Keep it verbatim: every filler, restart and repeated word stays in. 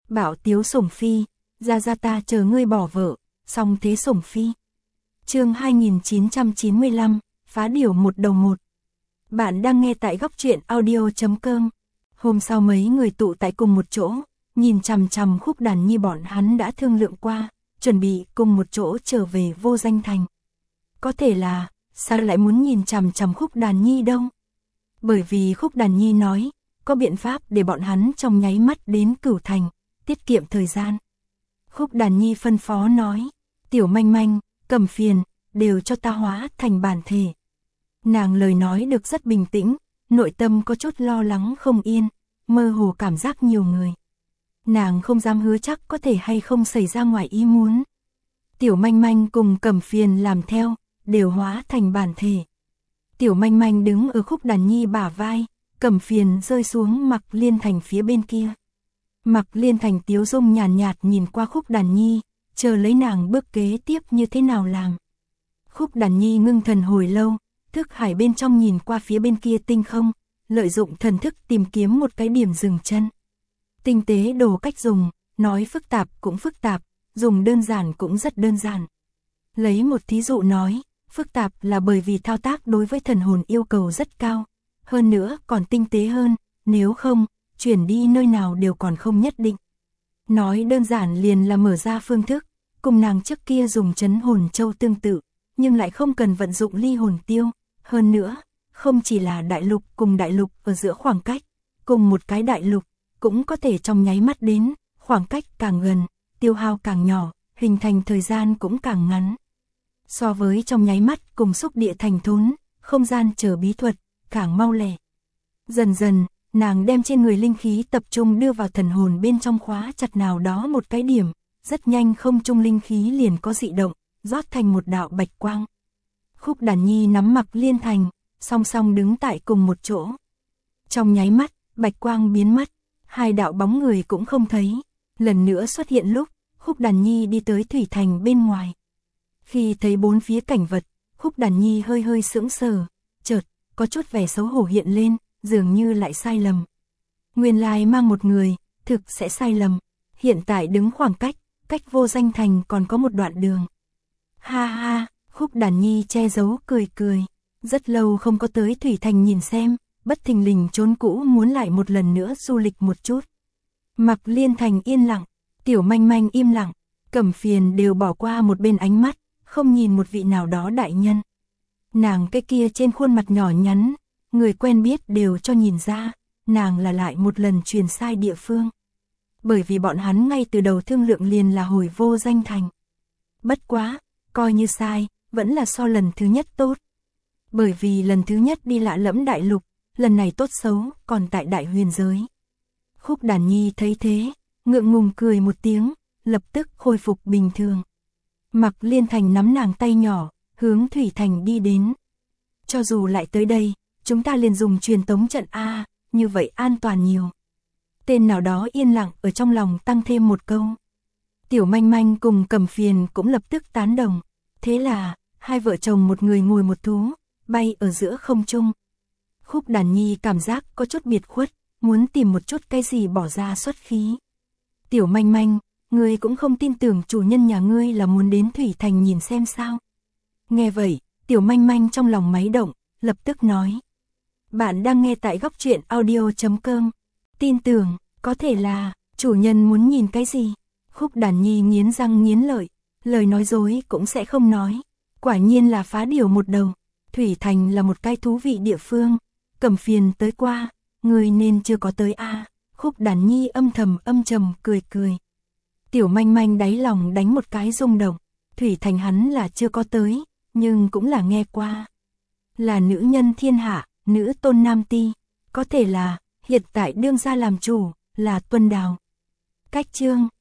Bảo tiếu sủng phi, ra ra ta chờ ngươi bỏ vợ, song thế sủng phi. Chương hai nghìn chín trăm chín mươi lăm, phá điểu một đầu một. Bạn đang nghe tại góc truyện audio chấm com. Hôm sau mấy người tụ tại cùng một chỗ, nhìn chằm chằm Khúc Đàn Nhi bọn hắn đã thương lượng qua, chuẩn bị cùng một chỗ trở về Vô Danh Thành. Có thể là, sao lại muốn nhìn chằm chằm Khúc Đàn Nhi đâu? Bởi vì Khúc Đàn Nhi nói, có biện pháp để bọn hắn trong nháy mắt đến Cửu Thành, tiết kiệm thời gian. Khúc Đàn Nhi phân phó nói, Tiểu Manh Manh, Cẩm Phiền, đều cho ta hóa thành bản thể. Nàng lời nói được rất bình tĩnh, nội tâm có chút lo lắng không yên, mơ hồ cảm giác nhiều người. Nàng không dám hứa chắc có thể hay không xảy ra ngoài ý muốn. Tiểu Manh Manh cùng Cẩm Phiền làm theo, đều hóa thành bản thể. Tiểu Manh Manh đứng ở Khúc Đàn Nhi bả vai, Cẩm Phiền rơi xuống Mặc Liên Thành phía bên kia. Mặc Liên Thành tiếu dung nhàn nhạt, nhạt nhìn qua Khúc Đàn Nhi, chờ lấy nàng bước kế tiếp như thế nào làm. Khúc Đàn Nhi ngưng thần hồi lâu, thức hải bên trong nhìn qua phía bên kia tinh không, lợi dụng thần thức tìm kiếm một cái điểm dừng chân. Tinh tế đồ cách dùng, nói phức tạp cũng phức tạp, dùng đơn giản cũng rất đơn giản. Lấy một thí dụ nói, phức tạp là bởi vì thao tác đối với thần hồn yêu cầu rất cao, hơn nữa còn tinh tế hơn, nếu không, chuyển đi nơi nào đều còn không nhất định. Nói đơn giản liền là mở ra phương thức, cùng nàng trước kia dùng chấn hồn châu tương tự, nhưng lại không cần vận dụng ly hồn tiêu, hơn nữa, không chỉ là đại lục cùng đại lục ở giữa khoảng cách, cùng một cái đại lục, cũng có thể trong nháy mắt đến, khoảng cách càng gần, tiêu hao càng nhỏ, hình thành thời gian cũng càng ngắn. So với trong nháy mắt cùng xúc địa thành thốn, không gian chờ bí thuật, càng mau lẻ. Dần dần, nàng đem trên người linh khí tập trung đưa vào thần hồn bên trong khóa chặt nào đó một cái điểm, rất nhanh không trung linh khí liền có dị động, rót thành một đạo bạch quang. Khúc Đàn Nhi nắm Mặc Liên Thành, song song đứng tại cùng một chỗ. Trong nháy mắt, bạch quang biến mất, hai đạo bóng người cũng không thấy. Lần nữa xuất hiện lúc, Khúc Đàn Nhi đi tới Thủy Thành bên ngoài. Khi thấy bốn phía cảnh vật, Khúc Đàn Nhi hơi hơi sững sờ, chợt có chút vẻ xấu hổ hiện lên, dường như lại sai lầm. Nguyên lai mang một người, thực sẽ sai lầm. Hiện tại đứng khoảng cách, cách Vô Danh Thành còn có một đoạn đường. Ha ha, Khúc Đàn Nhi che giấu cười cười. Rất lâu không có tới Thủy Thành nhìn xem, bất thình lình trốn cũ muốn lại một lần nữa du lịch một chút. Mặc Liên Thành yên lặng, Tiểu Manh Manh im lặng, Cẩm Phiền đều bỏ qua một bên ánh mắt, không nhìn một vị nào đó đại nhân. Nàng cái kia trên khuôn mặt nhỏ nhắn, người quen biết đều cho nhìn ra, nàng là lại một lần truyền sai địa phương. Bởi vì bọn hắn ngay từ đầu thương lượng liền là hồi Vô Danh Thành. Bất quá, coi như sai, vẫn là so lần thứ nhất tốt. Bởi vì lần thứ nhất đi lạ lẫm đại lục, lần này tốt xấu còn tại đại huyền giới. Khúc Đàn Nhi thấy thế, ngượng ngùng cười một tiếng, lập tức khôi phục bình thường. Mặc Liên Thành nắm nàng tay nhỏ, hướng Thủy Thành đi đến. Cho dù lại tới đây, chúng ta liền dùng truyền tống trận A, như vậy an toàn nhiều. Tên nào đó yên lặng ở trong lòng tăng thêm một câu. Tiểu Manh Manh cùng Cẩm Phiền cũng lập tức tán đồng. Thế là, hai vợ chồng một người ngồi một thú, bay ở giữa không trung. Khúc Đàn Nhi cảm giác có chút biệt khuất, muốn tìm một chút cái gì bỏ ra xuất khí. Tiểu Manh Manh, ngươi cũng không tin tưởng chủ nhân nhà ngươi là muốn đến Thủy Thành nhìn xem sao. Nghe vậy, Tiểu Manh Manh trong lòng máy động, lập tức nói. Bạn đang nghe tại góc truyện audio chấm com. Tin tưởng, có thể là, chủ nhân muốn nhìn cái gì? Khúc Đàn Nhi nghiến răng nghiến lợi, lời nói dối cũng sẽ không nói. Quả nhiên là phá điểu một đầu. Thủy Thành là một cái thú vị địa phương. Cẩm Phiền tới qua, người nên chưa có tới a. À. Khúc Đàn Nhi âm thầm âm trầm cười cười. Tiểu Manh Manh đáy lòng đánh một cái rung động. Thủy Thành hắn là chưa có tới, nhưng cũng là nghe qua. Là nữ nhân thiên hạ, nữ tôn nam ti. Có thể là, hiện tại đương gia làm chủ, là Tuân Đào. Cách chương